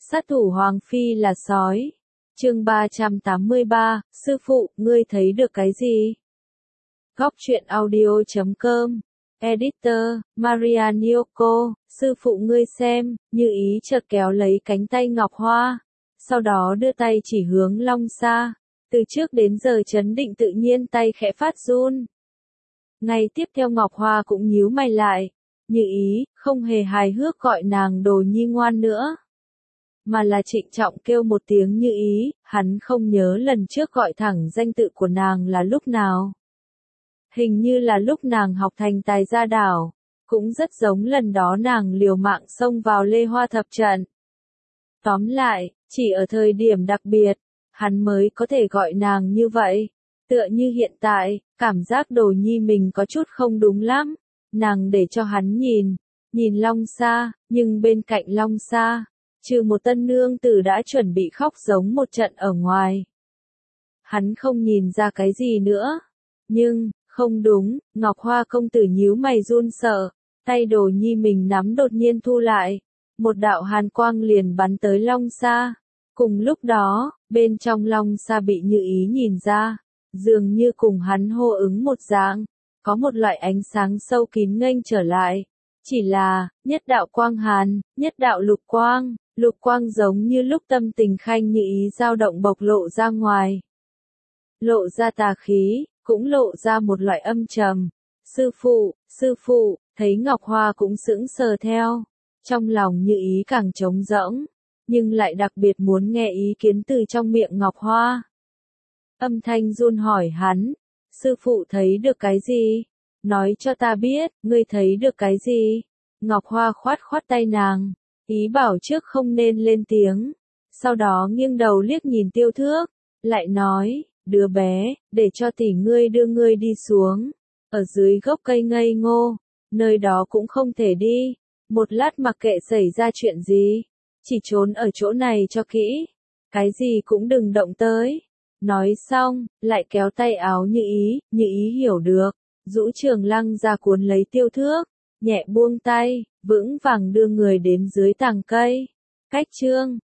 Sát thủ Hoàng Phi là sói. Chương 383, sư phụ, ngươi thấy được cái gì? Góc truyện audio.com. Editor, Maria Nyoko, sư phụ ngươi xem, Như Ý chợt kéo lấy cánh tay Ngọc Hoa, sau đó đưa tay chỉ hướng Long Sa, từ trước đến giờ trấn định tự nhiên tay khẽ phát run. Ngay tiếp theo Ngọc Hoa cũng nhíu mày lại, Như Ý, không hề hài hước gọi nàng đồ nhi ngoan nữa, mà là trịnh trọng kêu một tiếng Như Ý, hắn không nhớ lần trước gọi thẳng danh tự của nàng là lúc nào. Hình như là lúc nàng học thành tài gia đảo, cũng rất giống lần đó nàng liều mạng xông vào Lê Hoa Thập Trận. Tóm lại, chỉ ở thời điểm đặc biệt, hắn mới có thể gọi nàng như vậy. Tựa như hiện tại, cảm giác đồ nhi mình có chút không đúng lắm. Nàng để cho hắn nhìn Long Sa, nhưng bên cạnh Long Sa, trừ một tân nương tử đã chuẩn bị khóc giống một trận ở ngoài. Hắn không nhìn ra cái gì nữa. Nhưng, không đúng, Ngọc Hoa công tử nhíu mày run sợ, tay đồ nhi mình nắm đột nhiên thu lại. Một đạo hàn quang liền bắn tới Long Sa. Cùng lúc đó, bên trong Long Sa bị Như Ý nhìn ra, dường như cùng hắn hô ứng một dạng, có một loại ánh sáng sâu kín nghênh trở lại. Chỉ là, nhất đạo quang hàn, nhất đạo lục quang giống như lúc tâm tình Khanh Như Ý dao động bộc lộ ra ngoài. Lộ ra tà khí, cũng lộ ra một loại âm trầm. Sư phụ, thấy Ngọc Hoa cũng sững sờ theo. Trong lòng Như Ý càng trống rỗng, nhưng lại đặc biệt muốn nghe ý kiến từ trong miệng Ngọc Hoa. Âm thanh run hỏi hắn, sư phụ thấy được cái gì? Nói cho ta biết, ngươi thấy được cái gì? Ngọc Hoa khoát tay nàng, ý bảo trước không nên lên tiếng. Sau đó nghiêng đầu liếc nhìn Tiêu Thước, lại nói, đứa bé, để cho tỷ ngươi đưa ngươi đi xuống. Ở dưới gốc cây ngây ngô, nơi đó cũng không thể đi. Một lát mặc kệ xảy ra chuyện gì, chỉ trốn ở chỗ này cho kỹ. Cái gì cũng đừng động tới. Nói xong, lại kéo tay áo Như Ý hiểu được. Rũ Trường Lăng ra cuốn lấy Tiêu Thước, nhẹ buông tay, vững vàng đưa người đến dưới tàng cây. Cách chương